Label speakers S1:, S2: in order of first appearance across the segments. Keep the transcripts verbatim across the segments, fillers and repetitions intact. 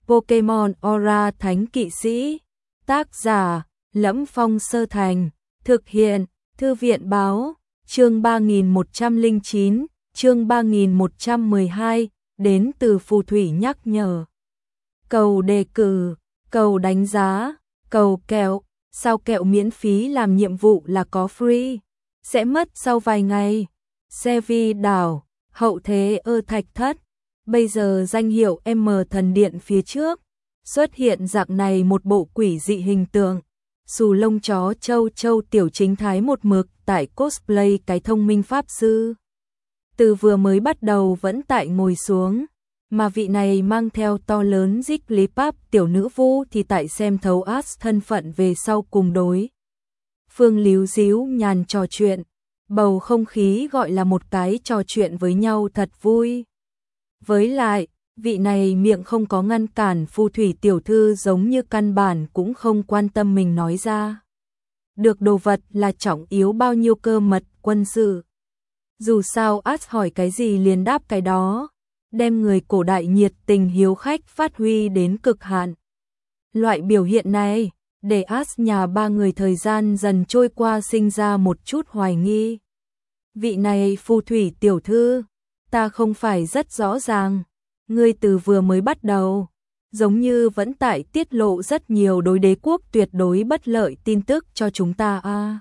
S1: Pokemon Aura Thánh Kỵ Sĩ. Tác giả: Lẫm Phong Sơ Thành. Thực hiện: Thư viện báo. Chương ba nghìn một trăm lẻ chín, chương ba nghìn một trăm mười hai, đến từ phù thủy nhắc nhở. Cầu đề cử, cầu đánh giá, cầu kẹo, sao kẹo miễn phí làm nhiệm vụ là có free, sẽ mất sau vài ngày. Xe vi đảo, hậu thế ơ thạch thất. Bây giờ danh hiệu M thần điện phía trước xuất hiện dạng này một bộ quỷ dị hình tượng. Xù lông chó châu châu tiểu chính thái một mực tại cosplay cái thông minh pháp sư. Từ vừa mới bắt đầu vẫn tại ngồi xuống, mà vị này mang theo to lớn Jigglypuff tiểu nữ vu thì tại xem thấu Ash thân phận về sau cùng đối. Phương líu díu nhàn trò chuyện, bầu không khí gọi là một cái trò chuyện với nhau thật vui. Với lại, vị này miệng không có ngăn cản phù thủy tiểu thư giống như căn bản cũng không quan tâm mình nói ra. Được đồ vật là trọng yếu bao nhiêu cơ mật quân sự. Dù sao Ash hỏi cái gì liền đáp cái đó, đem người cổ đại nhiệt tình hiếu khách phát huy đến cực hạn. Loại biểu hiện này, để Ash nhà ba người thời gian dần trôi qua sinh ra một chút hoài nghi. Vị này phù thủy tiểu thư, ta không phải rất rõ ràng. Ngươi từ vừa mới bắt đầu, giống như vẫn tại tiết lộ rất nhiều đối đế quốc tuyệt đối bất lợi tin tức cho chúng ta a. À.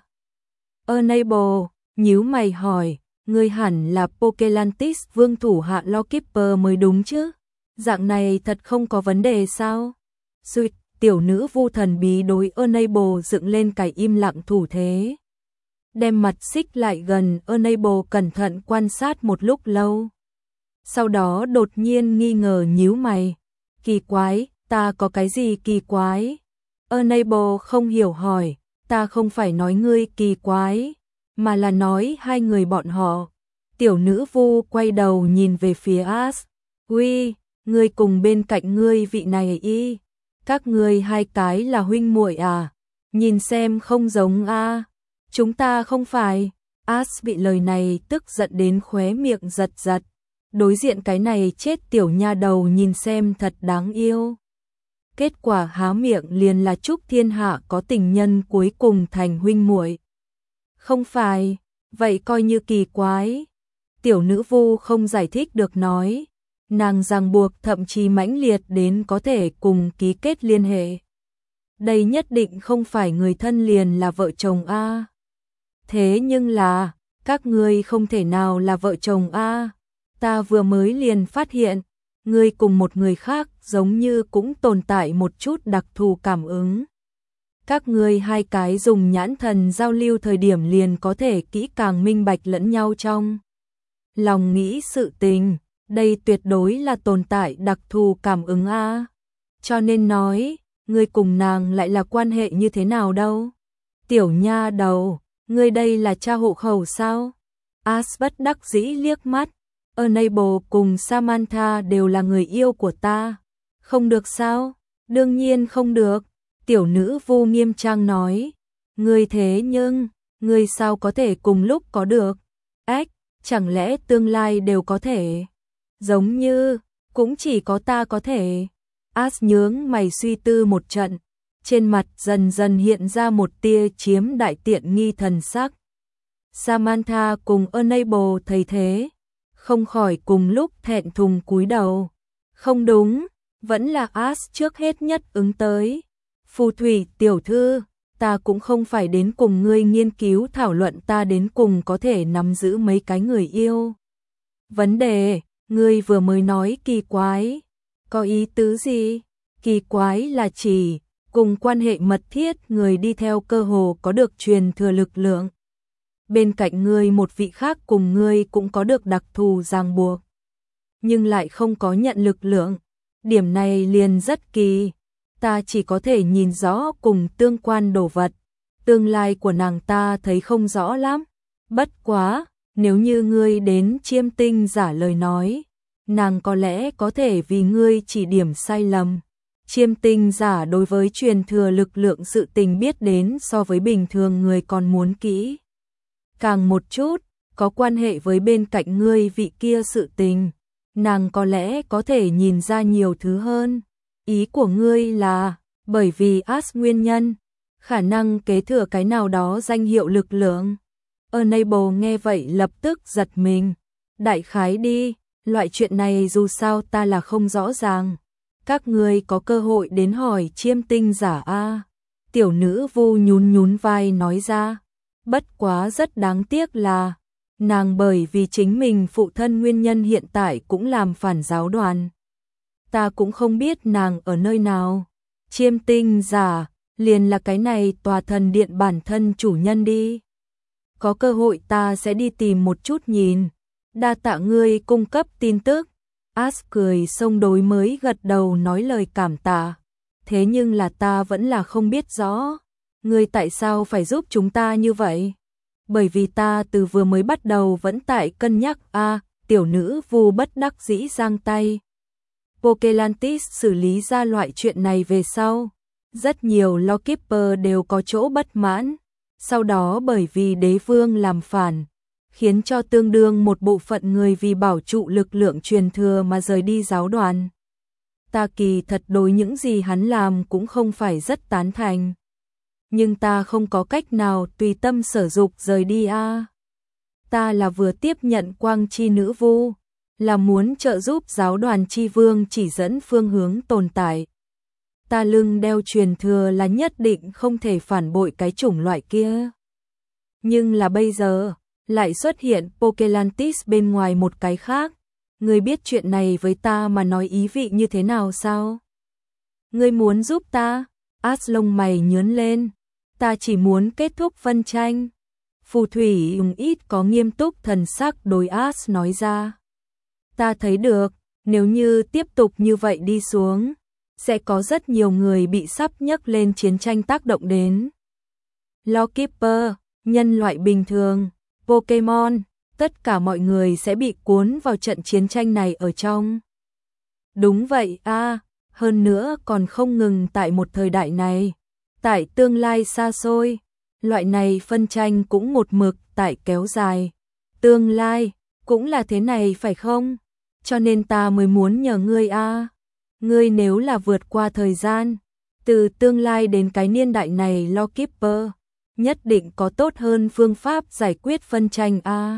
S1: Unable, nhíu mày hỏi, ngươi hẳn là Pokelantis vương thủ hạ Lawkeeper mới đúng chứ? Dạng này thật không có vấn đề sao? Sweet, tiểu nữ vu thần bí đối Unable dựng lên cái im lặng thủ thế. Đem mặt xích lại gần, Unable cẩn thận quan sát một lúc lâu. Sau đó đột nhiên nghi ngờ nhíu mày. Kỳ quái, ta có cái gì kỳ quái? Unable không hiểu hỏi, ta không phải nói ngươi kỳ quái, mà là nói hai người bọn họ. Tiểu nữ vu quay đầu nhìn về phía Ash. Uy, ngươi cùng bên cạnh ngươi vị này y. Các ngươi hai cái là huynh muội à? Nhìn xem không giống a. À. Chúng ta không phải. Ash bị lời này tức giận đến khóe miệng giật giật. Đối diện cái này chết tiểu nha đầu nhìn xem thật đáng yêu. Kết quả há miệng liền là chúc thiên hạ có tình nhân cuối cùng thành huynh muội. Không phải, vậy coi như kỳ quái. Tiểu nữ vu không giải thích được nói. Nàng ràng buộc thậm chí mãnh liệt đến có thể cùng ký kết liên hệ. Đây nhất định không phải người thân liền là vợ chồng a. Thế nhưng là, các ngươi không thể nào là vợ chồng a. Ta vừa mới liền phát hiện, ngươi cùng một người khác giống như cũng tồn tại một chút đặc thù cảm ứng. Các ngươi hai cái dùng nhãn thần giao lưu thời điểm liền có thể kỹ càng minh bạch lẫn nhau trong lòng nghĩ sự tình, đây tuyệt đối là tồn tại đặc thù cảm ứng a. Cho nên nói, ngươi cùng nàng lại là quan hệ như thế nào đâu? Tiểu nha đầu, ngươi đây là cha hộ khẩu sao? Ash bất đắc dĩ liếc mắt. Unable cùng Samantha đều là người yêu của ta. Không được sao? Đương nhiên không được. Tiểu nữ vu nghiêm trang nói. Ngươi thế nhưng, ngươi sao có thể cùng lúc có được? Ách, chẳng lẽ tương lai đều có thể? Giống như, cũng chỉ có ta có thể. Ash nhướng mày suy tư một trận. Trên mặt dần dần hiện ra một tia chiếm đại tiện nghi thần sắc. Samantha cùng Unable thấy thế, không khỏi cùng lúc thẹn thùng cúi đầu. Không đúng, vẫn là Ash trước hết nhất ứng tới. Phù thủy tiểu thư, ta cũng không phải đến cùng ngươi nghiên cứu thảo luận ta đến cùng có thể nắm giữ mấy cái người yêu. Vấn đề, ngươi vừa mới nói kỳ quái. Có ý tứ gì? Kỳ quái là chỉ, cùng quan hệ mật thiết người đi theo cơ hồ có được truyền thừa lực lượng. Bên cạnh ngươi một vị khác cùng ngươi cũng có được đặc thù ràng buộc, nhưng lại không có nhận lực lượng. Điểm này liền rất kỳ. Ta chỉ có thể nhìn rõ cùng tương quan đồ vật. Tương lai của nàng ta thấy không rõ lắm. Bất quá, nếu như ngươi đến chiêm tinh giả lời nói, nàng có lẽ có thể vì ngươi chỉ điểm sai lầm. Chiêm tinh giả đối với truyền thừa lực lượng sự tình biết đến so với bình thường người còn muốn kỹ càng một chút, có quan hệ với bên cạnh ngươi vị kia sự tình, nàng có lẽ có thể nhìn ra nhiều thứ hơn. Ý của ngươi là, bởi vì As nguyên nhân, khả năng kế thừa cái nào đó danh hiệu lực lượng. Enable nghe vậy lập tức giật mình. Đại khái đi, loại chuyện này dù sao ta là không rõ ràng. Các ngươi có cơ hội đến hỏi chiêm tinh giả a. Tiểu nữ vu nhún nhún vai nói ra. Bất quá rất đáng tiếc là, nàng bởi vì chính mình phụ thân nguyên nhân hiện tại cũng làm phản giáo đoàn. Ta cũng không biết nàng ở nơi nào. Chiêm tinh giả, liền là cái này tòa thần điện bản thân chủ nhân đi. Có cơ hội ta sẽ đi tìm một chút nhìn. Đa tạ ngươi cung cấp tin tức. As cười xông đối mới gật đầu nói lời cảm tạ. Thế nhưng là ta vẫn là không biết rõ. Ngươi tại sao phải giúp chúng ta như vậy? Bởi vì ta từ vừa mới bắt đầu vẫn tại cân nhắc a. À, tiểu nữ vu bất đắc dĩ giang tay. Pokelantis xử lý ra loại chuyện này về sau. Rất nhiều Lawkeeper đều có chỗ bất mãn. Sau đó bởi vì đế vương làm phản, khiến cho tương đương một bộ phận người vì bảo trụ lực lượng truyền thừa mà rời đi giáo đoàn. Ta kỳ thật đối những gì hắn làm cũng không phải rất tán thành. Nhưng ta không có cách nào tùy tâm sở dục rời đi a. À. Ta là vừa tiếp nhận quang chi nữ vu, là muốn trợ giúp giáo đoàn chi vương chỉ dẫn phương hướng tồn tại. Ta lưng đeo truyền thừa là nhất định không thể phản bội cái chủng loại kia. Nhưng là bây giờ, lại xuất hiện Pokelantis bên ngoài một cái khác. Ngươi biết chuyện này với ta mà nói ý vị như thế nào sao? Ngươi muốn giúp ta? As lông mày nhướng lên. Ta chỉ muốn kết thúc phân tranh. Phù thủy dùng ít có nghiêm túc thần sắc đối As nói ra. Ta thấy được, nếu như tiếp tục như vậy đi xuống, sẽ có rất nhiều người bị sắp nhấc lên chiến tranh tác động đến. Lawkeeper, nhân loại bình thường, Pokemon, tất cả mọi người sẽ bị cuốn vào trận chiến tranh này ở trong. Đúng vậy a, à, hơn nữa còn không ngừng tại một thời đại này. Tại tương lai xa xôi, loại này phân tranh cũng một mực tại kéo dài. Tương lai, cũng là thế này phải không? Cho nên ta mới muốn nhờ ngươi a. À. Ngươi nếu là vượt qua thời gian, từ tương lai đến cái niên đại này Lawkeeper, nhất định có tốt hơn phương pháp giải quyết phân tranh a. À.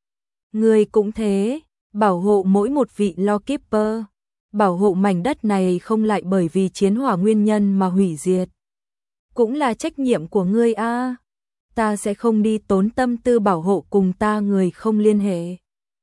S1: Ngươi cũng thế, bảo hộ mỗi một vị Lawkeeper, bảo hộ mảnh đất này không lại bởi vì chiến hỏa nguyên nhân mà hủy diệt. Cũng là trách nhiệm của ngươi a. À. Ta sẽ không đi tốn tâm tư bảo hộ cùng ta người không liên hệ.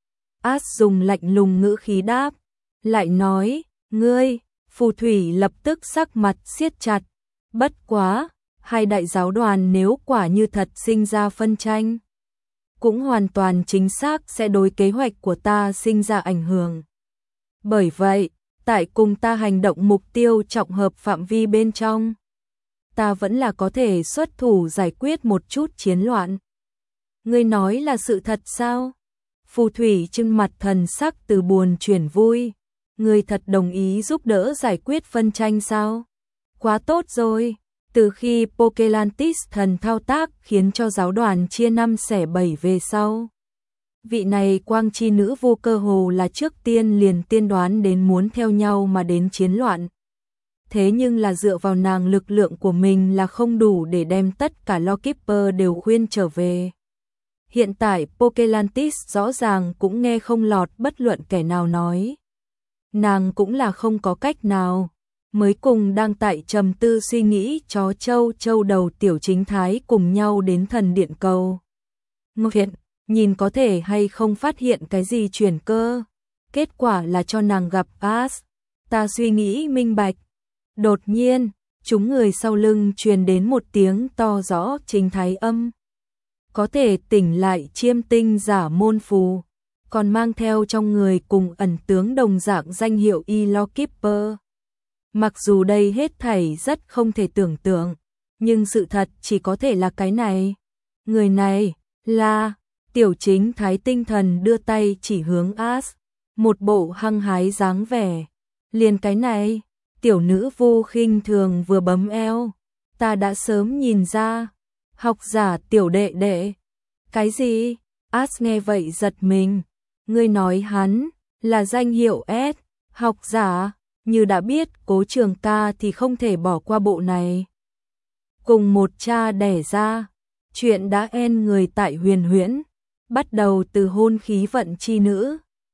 S1: As dùng lạnh lùng ngữ khí đáp, lại nói, ngươi, phù thủy lập tức sắc mặt siết chặt. Bất quá, hai đại giáo đoàn nếu quả như thật sinh ra phân tranh, cũng hoàn toàn chính xác sẽ đối kế hoạch của ta sinh ra ảnh hưởng. Bởi vậy, tại cùng ta hành động mục tiêu trọng hợp phạm vi bên trong, ta vẫn là có thể xuất thủ giải quyết một chút chiến loạn. Ngươi nói là sự thật sao? Phù thủy trưng mặt thần sắc từ buồn chuyển vui. Ngươi thật đồng ý giúp đỡ giải quyết phân tranh sao? Quá tốt rồi. Từ khi Pokelantis thần thao tác khiến cho giáo đoàn chia năm xẻ bảy về sau, vị này quang chi nữ vô cơ hồ là trước tiên liền tiên đoán đến muốn theo nhau mà đến chiến loạn. Thế nhưng là dựa vào nàng lực lượng của mình là không đủ để đem tất cả Lawkeeper đều khuyên trở về. Hiện tại Pokelantis rõ ràng cũng nghe không lọt bất luận kẻ nào nói. Nàng cũng là không có cách nào. Mới cùng đang tại trầm tư suy nghĩ chó châu châu đầu tiểu chính thái cùng nhau đến thần điện cầu. Ngô Thiện, nhìn có thể hay không phát hiện cái gì chuyển cơ. Kết quả là cho nàng gặp As. Ta suy nghĩ minh bạch. Đột nhiên, chúng người sau lưng truyền đến một tiếng to rõ chính thái âm. Có thể tỉnh lại chiêm tinh giả môn phù, còn mang theo trong người cùng ẩn tướng đồng dạng danh hiệu y Lawkeeper. Mặc dù đây hết thảy rất không thể tưởng tượng, nhưng sự thật chỉ có thể là cái này. Người này là tiểu chính thái tinh thần đưa tay chỉ hướng As, một bộ hăng hái dáng vẻ. Liền cái này, tiểu nữ vô khinh thường vừa bấm eo. Ta đã sớm nhìn ra, học giả tiểu đệ đệ. Cái gì? As nghe vậy giật mình. Ngươi nói hắn là danh hiệu S, học giả. như đã biết Cố Trường Ca thì không thể bỏ qua bộ này. Cùng một cha đẻ ra, chuyện đã en người tại Huyền Huyễn, bắt đầu từ hôn khí vận chi nữ,